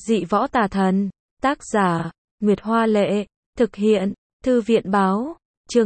Dị võ tà thần. Tác giả, Nguyệt Hoa Lệ. Thực hiện, Thư viện Báo. Chương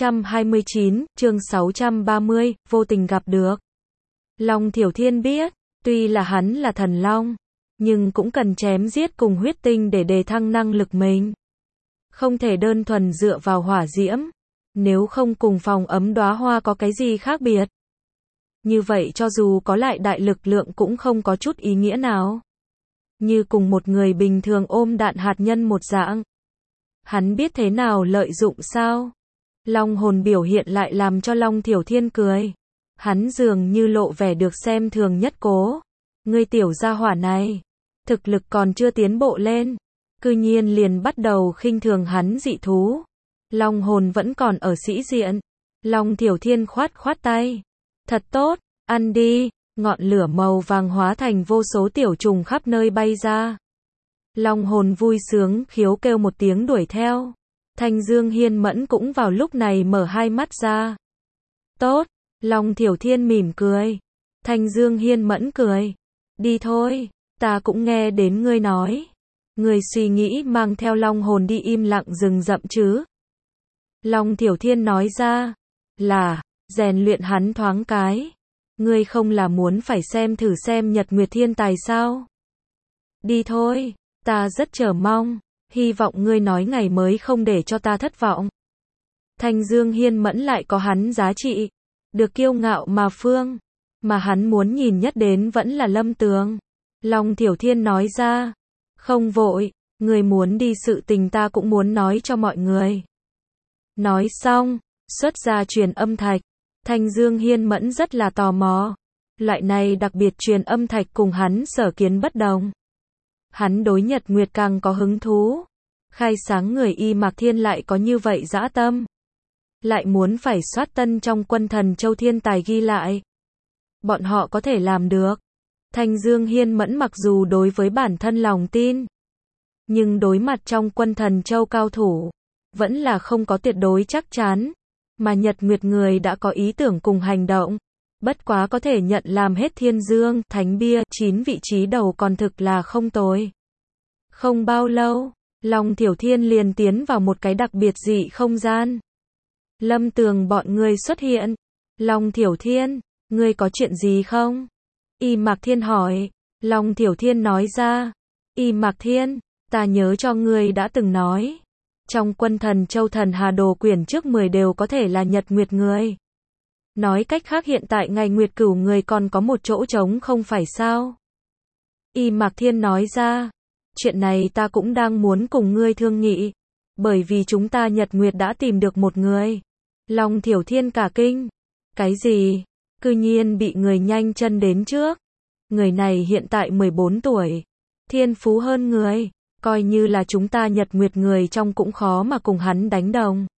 629, chương 630, vô tình gặp được. Long Thiểu Thiên biết, tuy là hắn là thần long, nhưng cũng cần chém giết cùng huyết tinh để đề thăng năng lực mình. Không thể đơn thuần dựa vào hỏa diễm, nếu không cùng phòng ấm đóa hoa có cái gì khác biệt. Như vậy cho dù có lại đại lực lượng cũng không có chút ý nghĩa nào. Như cùng một người bình thường ôm đạn hạt nhân một dạng. Hắn biết thế nào lợi dụng sao? Long hồn biểu hiện lại làm cho Long Thiểu Thiên cười. Hắn dường như lộ vẻ được xem thường nhất cố. Ngươi tiểu gia hỏa này, thực lực còn chưa tiến bộ lên, cư nhiên liền bắt đầu khinh thường hắn dị thú. Long hồn vẫn còn ở sĩ diện. Long Thiểu Thiên khoát khoát tay. Thật tốt, ăn đi. Ngọn lửa màu vàng hóa thành vô số tiểu trùng khắp nơi bay ra. Long hồn vui sướng khiếu kêu một tiếng đuổi theo. Thanh Dương Hiên Mẫn cũng vào lúc này mở hai mắt ra. Tốt, Long Thiểu Thiên mỉm cười. Thanh Dương Hiên Mẫn cười. Đi thôi, ta cũng nghe đến ngươi nói. Ngươi suy nghĩ mang theo long hồn đi im lặng rừng rậm chứ? Long Thiểu Thiên nói ra. Là, rèn luyện hắn thoáng cái. Ngươi không là muốn phải xem thử xem Nhật Nguyệt Thiên Tài sao? Đi thôi, ta rất chờ mong, hy vọng ngươi nói ngày mới không để cho ta thất vọng. Thanh Dương Hiên Mẫn lại có hắn giá trị, được kiêu ngạo mà phương, mà hắn muốn nhìn nhất đến vẫn là Lâm Tường. Long Thiểu Thiên nói ra, không vội, ngươi muốn đi sự tình ta cũng muốn nói cho mọi người. Nói xong, xuất ra truyền âm thạch. Thanh Dương Hiên Mẫn rất là tò mò. Loại này đặc biệt truyền âm thạch cùng hắn sở kiến bất đồng. Hắn đối Nhật Nguyệt càng có hứng thú. Khai sáng người Y Mạc Thiên lại có như vậy dã tâm. Lại muốn phải soát tân trong quân thần châu thiên tài ghi lại. Bọn họ có thể làm được. Thanh Dương Hiên Mẫn mặc dù đối với bản thân lòng tin, nhưng đối mặt trong quân thần châu cao thủ, vẫn là không có tuyệt đối chắc chắn. Mà Nhật Nguyệt người đã có ý tưởng cùng hành động. Bất quá có thể nhận làm hết Thiên Dương, Thánh Bia, 9 vị trí đầu còn thực là không tồi. Không bao lâu, Long Thiểu Thiên liền tiến vào một cái đặc biệt dị không gian. Lâm Tường bọn người xuất hiện. Long Thiểu Thiên, ngươi có chuyện gì không? Y Mạc Thiên hỏi. Long Thiểu Thiên nói ra. Y Mạc Thiên, ta nhớ cho ngươi đã từng nói. Trong quân thần châu thần Hà Đồ quyển trước 10 đều có thể là Nhật Nguyệt người. Nói cách khác hiện tại ngày Nguyệt Cửu người còn có một chỗ trống không phải sao? Y Mạc Thiên nói ra. Chuyện này ta cũng đang muốn cùng ngươi thương nghị. Bởi vì chúng ta Nhật Nguyệt đã tìm được một người. Long Thiểu Thiên cả kinh. Cái gì? Cư nhiên bị người nhanh chân đến trước. Người này hiện tại 14 tuổi. Thiên phú hơn người. Coi như là chúng ta Nhật Nguyệt người trong cũng khó mà cùng hắn đánh đồng.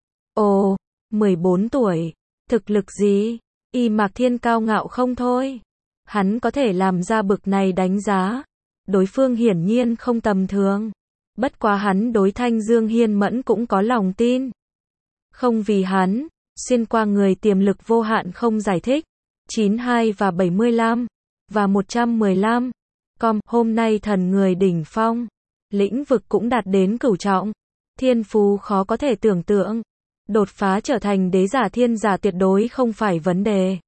Ồ, 14 tuổi, thực lực gì? Y Mạc Thiên cao ngạo không thôi. Hắn có thể làm ra bực này đánh giá. Đối phương hiển nhiên không tầm thường. Bất quá hắn đối Thanh Dương Hiên Mẫn cũng có lòng tin. Không vì hắn, xuyên qua người tiềm lực vô hạn không giải thích. 92 và 75, và 115. Hôm nay thần người đỉnh phong. Lĩnh vực cũng đạt đến cửu trọng. Thiên phú khó có thể tưởng tượng. Đột phá trở thành đế giả thiên giả tuyệt đối không phải vấn đề.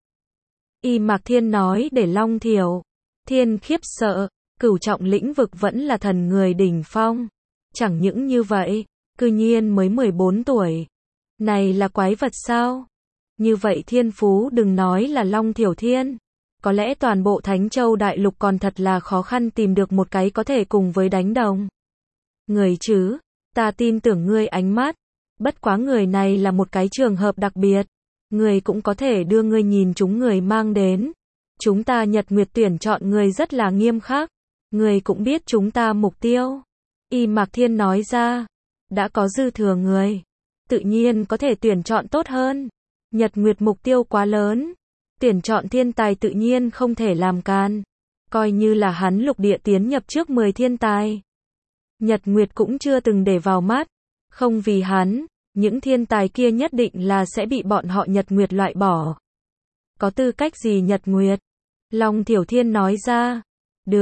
Y Mạc Thiên nói để Long Thiểu Thiên khiếp sợ. Cửu trọng lĩnh vực vẫn là thần người đỉnh phong. Chẳng những như vậy, cư nhiên mới 14 tuổi. Này là quái vật sao? Như vậy thiên phú đừng nói là Long Thiểu Thiên. Có lẽ toàn bộ Thánh Châu Đại Lục còn thật là khó khăn tìm được một cái có thể cùng với đánh đồng. Người chứ, ta tin tưởng ngươi ánh mắt. Bất quá người này là một cái trường hợp đặc biệt. Người cũng có thể đưa ngươi nhìn chúng người mang đến. Chúng ta Nhật Nguyệt tuyển chọn người rất là nghiêm khắc. Người cũng biết chúng ta mục tiêu. Y Mạc Thiên nói ra. Đã có dư thừa người. Tự nhiên có thể tuyển chọn tốt hơn. Nhật Nguyệt mục tiêu quá lớn. Tuyển chọn thiên tài tự nhiên không thể làm can. Coi như là hắn lục địa tiến nhập trước 10 thiên tài. Nhật Nguyệt cũng chưa từng để vào mắt. Không vì hắn, những thiên tài kia nhất định là sẽ bị bọn họ Nhật Nguyệt loại bỏ. Có tư cách gì Nhật Nguyệt? Long Thiểu Thiên nói ra. Được,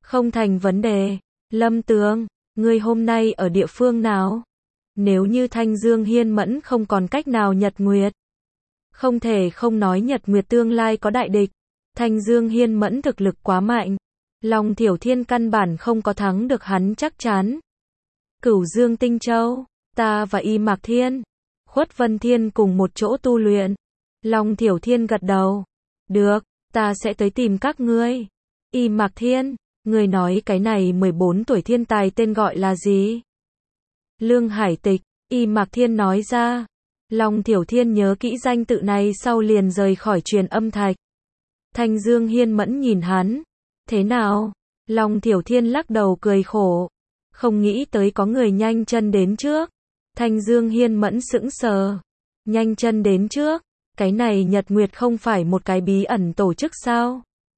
Không thành vấn đề. Lâm Tường, ngươi hôm nay ở địa phương nào? Nếu như Thanh Dương Hiên Mẫn không còn cách nào Nhật Nguyệt. Không thể không nói Nhật Nguyệt tương lai có đại địch. Thanh Dương Hiên Mẫn thực lực quá mạnh. Long Thiểu Thiên căn bản không có thắng được hắn chắc chắn. Cửu Dương Tinh Châu, ta và Y Mạc Thiên, Khuất Vân Thiên cùng một chỗ tu luyện. Long Thiểu Thiên gật đầu. Được, ta sẽ tới tìm các ngươi. Y Mạc Thiên, ngươi nói cái này 14 tuổi thiên tài tên gọi là gì? Lương Hải Tịch, Y Mạc Thiên nói ra. Long Thiểu Thiên nhớ kỹ danh tự này sau liền rời khỏi truyền âm thạch. Thanh Dương Hiên Mẫn nhìn hắn. Thế nào? Long Thiểu Thiên lắc đầu cười khổ. Không nghĩ tới có người nhanh chân đến trước. Thanh Dương Hiên Mẫn sững sờ. Nhanh chân đến trước. Cái này Nhật Nguyệt không phải một cái bí ẩn tổ chức sao?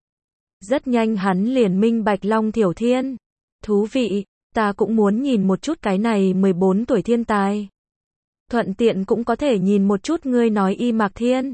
Rất nhanh hắn liền minh bạch Long Thiểu Thiên. Thú vị, ta cũng muốn nhìn một chút cái này 14 tuổi thiên tài. Thuận tiện cũng có thể nhìn một chút ngươi nói Y Mạc Thiên.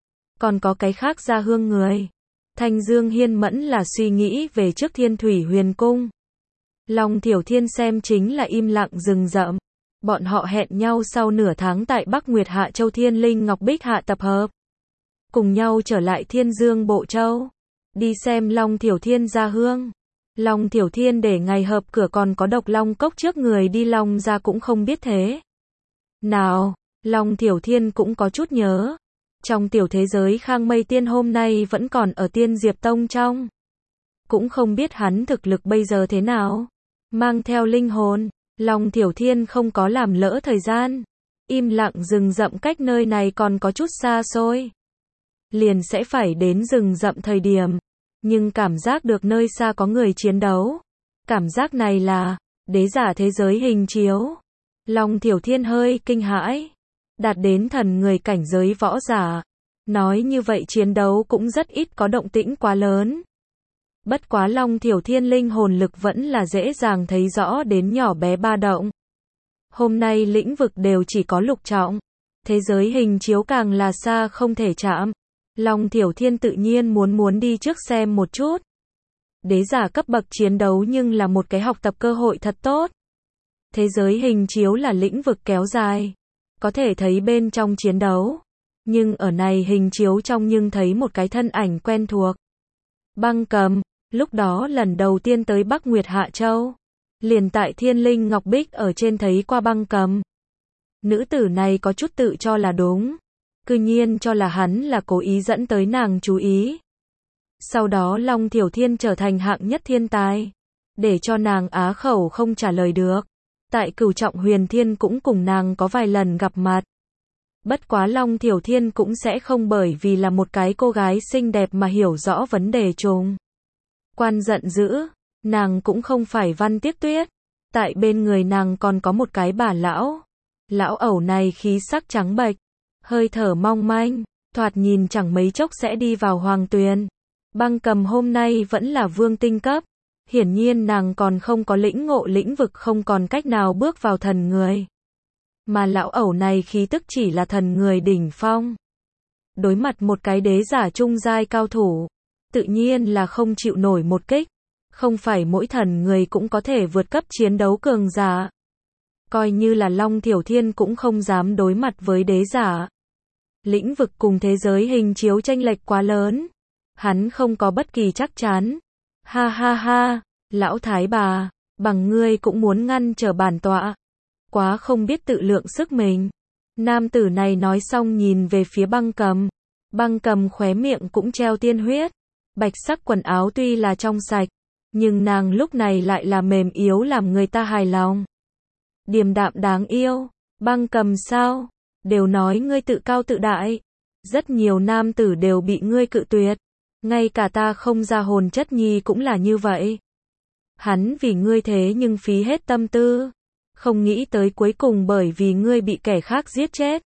Còn có cái khác ra hương người. Thanh Dương Hiên Mẫn là suy nghĩ về trước Thiên Thủy Huyền Cung. Long Thiểu Thiên xem chính là im lặng rừng rậm. Bọn họ hẹn nhau sau nửa tháng tại Bắc Nguyệt Hạ Châu Thiên Linh Ngọc Bích Hạ tập hợp. Cùng nhau trở lại Thiên Dương Bộ Châu. Đi xem Long Thiểu Thiên ra hương. Long Thiểu Thiên để ngày hợp cửa còn có độc long cốc trước người đi Long ra cũng không biết thế. Nào, Long Thiểu Thiên cũng có chút nhớ. Trong tiểu thế giới Khang Mây Tiên hôm nay vẫn còn ở Tiên Diệp Tông trong. Cũng không biết hắn thực lực bây giờ thế nào. Mang theo linh hồn, Long Thiểu Thiên không có làm lỡ thời gian. Im lặng rừng rậm cách nơi này còn có chút xa xôi. Liền sẽ phải đến rừng rậm thời điểm. Nhưng cảm giác được nơi xa có người chiến đấu. Cảm giác này là đế giả thế giới hình chiếu. Long Thiểu Thiên hơi kinh hãi. Đạt đến thần người cảnh giới võ giả. Nói như vậy chiến đấu cũng rất ít có động tĩnh quá lớn. Bất quá Long Thiểu Thiên linh hồn lực vẫn là dễ dàng thấy rõ đến nhỏ bé ba động. Hôm nay lĩnh vực đều chỉ có lục trọng. Thế giới hình chiếu càng là xa không thể chạm. Long Thiểu Thiên tự nhiên muốn đi trước xem một chút. Đế giả cấp bậc chiến đấu nhưng là một cái học tập cơ hội thật tốt. Thế giới hình chiếu là lĩnh vực kéo dài. Có thể thấy bên trong chiến đấu. Nhưng ở này hình chiếu trong nhưng thấy một cái thân ảnh quen thuộc. Băng Cầm, lúc đó lần đầu tiên tới Bắc Nguyệt Hạ Châu. Liền tại Thiên Linh Ngọc Bích ở trên thấy qua Băng Cầm. Nữ tử này có chút tự cho là đúng. Cư nhiên cho là hắn là cố ý dẫn tới nàng chú ý. Sau đó Long Thiểu Thiên trở thành hạng nhất thiên tài. Để cho nàng á khẩu không trả lời được. Tại Cửu Trọng Huyền Thiên cũng cùng nàng có vài lần gặp mặt. Bất quá Long Thiểu Thiên cũng sẽ không bởi vì là một cái cô gái xinh đẹp mà hiểu rõ vấn đề trùng. Quan giận dữ, nàng cũng không phải Văn Tiếc Tuyết. Tại bên người nàng còn có một cái bà lão. Lão ẩu này khí sắc trắng bệch, hơi thở mong manh, thoạt nhìn chẳng mấy chốc sẽ đi vào hoàng tuyền. Băng Cầm hôm nay vẫn là vương tinh cấp. Hiển nhiên nàng còn không có lĩnh ngộ lĩnh vực không còn cách nào bước vào thần người. Mà lão ẩu này khí tức chỉ là thần người đỉnh phong. Đối mặt một cái đế giả trung giai cao thủ. Tự nhiên là không chịu nổi một kích. Không phải mỗi thần người cũng có thể vượt cấp chiến đấu cường giả. Coi như là Long Thiểu Thiên cũng không dám đối mặt với đế giả. Lĩnh vực cùng thế giới hình chiếu chênh lệch quá lớn. Hắn không có bất kỳ chắc chắn. Ha ha ha, lão thái bà, bằng ngươi cũng muốn ngăn trở bản tọa. Quá không biết tự lượng sức mình. Nam tử này nói xong nhìn về phía Băng Cầm. Băng Cầm khóe miệng cũng treo tiên huyết. Bạch sắc quần áo tuy là trong sạch, nhưng nàng lúc này lại là mềm yếu làm người ta hài lòng. Điềm đạm đáng yêu. Băng Cầm sao? Đều nói ngươi tự cao tự đại. Rất nhiều nam tử đều bị ngươi cự tuyệt. Ngay cả ta không ra hồn chất nhi cũng là như vậy. Hắn vì ngươi thế nhưng phí hết tâm tư. Không nghĩ tới cuối cùng bởi vì ngươi bị kẻ khác giết chết.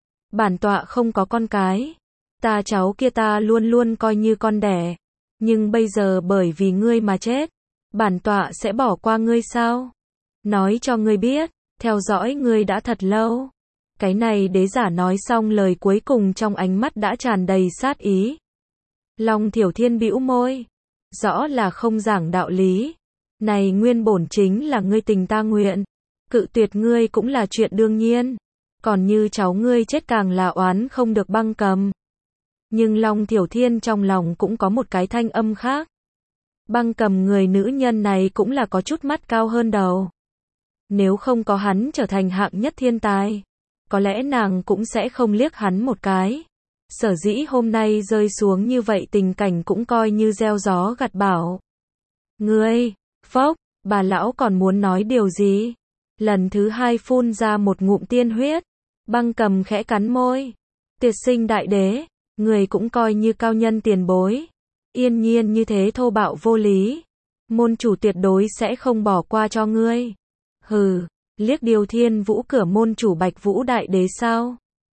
Bản tọa không có con cái. Ta cháu kia ta luôn luôn coi như con đẻ. Nhưng bây giờ bởi vì ngươi mà chết. Bản tọa sẽ bỏ qua ngươi sao? Nói cho ngươi biết, theo dõi ngươi đã thật lâu. Cái này đế giả nói xong lời cuối cùng trong ánh mắt đã tràn đầy sát ý. Long Thiểu Thiên bĩu môi. Rõ là không giảng đạo lý. Này nguyên bổn chính là ngươi tình ta nguyện. Cự tuyệt ngươi cũng là chuyện đương nhiên. Còn như cháu ngươi chết càng là oán không được Băng Cầm. Nhưng Long Thiểu Thiên trong lòng cũng có một cái thanh âm khác. Băng Cầm người nữ nhân này cũng là có chút mắt cao hơn đầu. Nếu không có hắn trở thành hạng nhất thiên tài, có lẽ nàng cũng sẽ không liếc hắn một cái. Sở dĩ hôm nay rơi xuống như vậy tình cảnh cũng coi như gieo gió gặt bão. Ngươi, phốc, bà lão còn muốn nói điều gì? Lần thứ hai phun ra một ngụm tiên huyết. Băng Cầm khẽ cắn môi. Tuyệt sinh đại đế, người cũng coi như cao nhân tiền bối. Yên nhiên như thế thô bạo vô lý. Môn chủ tuyệt đối sẽ không bỏ qua cho ngươi. Hừ, liếc điều Thiên Vũ cửa môn chủ Bạch Vũ đại đế sao?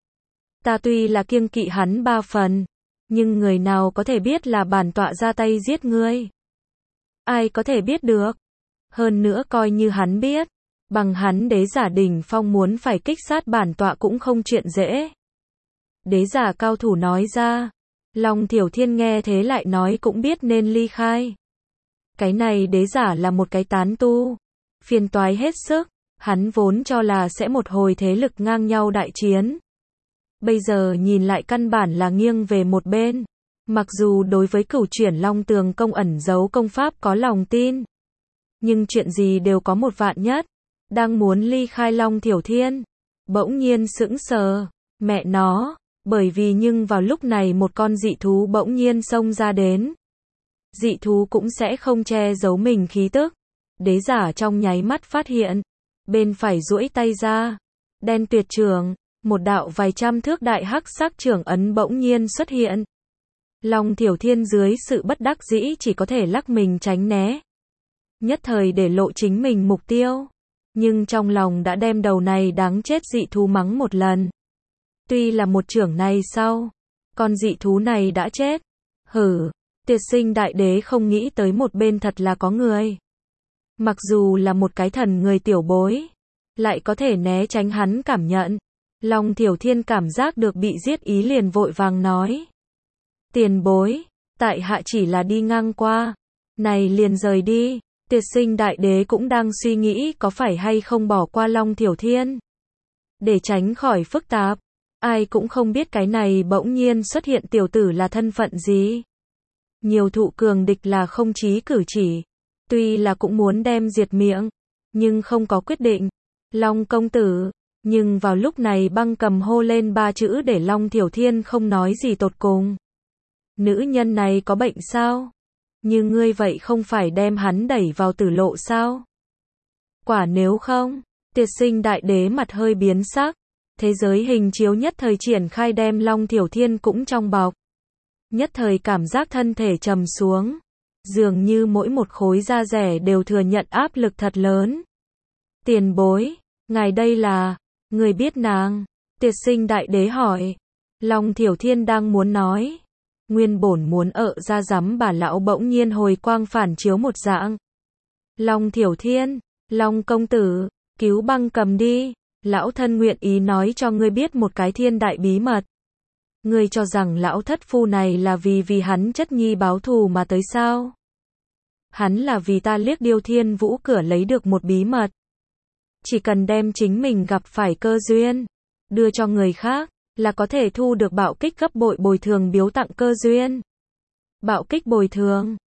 Ta tuy là kiêng kỵ hắn 3 phần, nhưng người nào có thể biết là bản tọa ra tay giết ngươi? Ai có thể biết được? Hơn nữa coi như hắn biết, bằng hắn đế giả đỉnh phong muốn phải kích sát bản tọa cũng không chuyện dễ. Đế giả cao thủ nói ra. Long Thiểu Thiên nghe thế lại nói cũng biết nên ly khai. Cái này đế giả là một cái tán tu. Phiền toái hết sức. Hắn vốn cho là sẽ một hồi thế lực ngang nhau đại chiến. Bây giờ nhìn lại căn bản là nghiêng về một bên. Mặc dù đối với cửu chuyển Long Tường công ẩn giấu công pháp có lòng tin. Nhưng chuyện gì đều có một vạn nhất. Đang muốn ly khai Long Thiểu Thiên. Bỗng nhiên sững sờ. Mẹ nó. Bởi vì nhưng vào lúc này một con dị thú bỗng nhiên xông ra đến. Dị thú cũng sẽ không che giấu mình khí tức. Đế giả trong nháy mắt phát hiện. Bên phải duỗi tay ra. Đen tuyệt trường. Một đạo vài trăm thước đại hắc sắc trưởng ấn bỗng nhiên xuất hiện. Long Thiểu Thiên dưới sự bất đắc dĩ chỉ có thể lắc mình tránh né. Nhất thời để lộ chính mình mục tiêu. Nhưng trong lòng đã đem đầu này đáng chết dị thú mắng một lần. Tuy là một trưởng này sau, con dị thú này đã chết. Hử, tuyệt sinh đại đế không nghĩ tới một bên thật là có người. Mặc dù là một cái thần người tiểu bối, lại có thể né tránh hắn cảm nhận. Long Thiểu Thiên cảm giác được bị giết ý liền vội vàng nói. Tiền bối, tại hạ chỉ là đi ngang qua. Này liền rời đi. Tuyệt sinh đại đế cũng đang suy nghĩ có phải hay không bỏ qua Long Thiểu Thiên. Để tránh khỏi phức tạp. Ai cũng không biết cái này bỗng nhiên xuất hiện tiểu tử là thân phận gì. Nhiều thụ cường địch là không chí cử chỉ. Tuy là cũng muốn đem diệt miệng, nhưng không có quyết định. Long công tử. Nhưng vào lúc này Băng Cầm hô lên 3 chữ để Long Thiểu Thiên không nói gì tột cùng. Nữ nhân này có bệnh sao? Như ngươi vậy không phải đem hắn đẩy vào tử lộ sao? Quả nếu không, tuyệt sinh đại đế mặt hơi biến sắc. Thế giới hình chiếu nhất thời triển khai đem Long Thiểu Thiên cũng trong bọc. Nhất thời cảm giác thân thể trầm xuống. Dường như mỗi một khối da rẻ đều thừa nhận áp lực thật lớn. Tiền bối, ngài đây là, người biết nàng? Tuyệt sinh đại đế hỏi. Long Thiểu Thiên đang muốn nói. Nguyên bổn muốn ra rắm bà lão bỗng nhiên hồi quang phản chiếu một dạng. Long Thiểu Thiên, Long công tử, cứu Băng Cầm đi. Lão thân nguyện ý nói cho ngươi biết một cái thiên đại bí mật. Ngươi cho rằng lão thất phu này là vì hắn chất nhi báo thù mà tới sao? Hắn là vì ta liếc điêu Thiên Vũ cửa lấy được một bí mật. Chỉ cần đem chính mình gặp phải cơ duyên, đưa cho người khác, là có thể thu được bạo kích gấp bội bồi thường biếu tặng cơ duyên. Bạo kích bồi thường,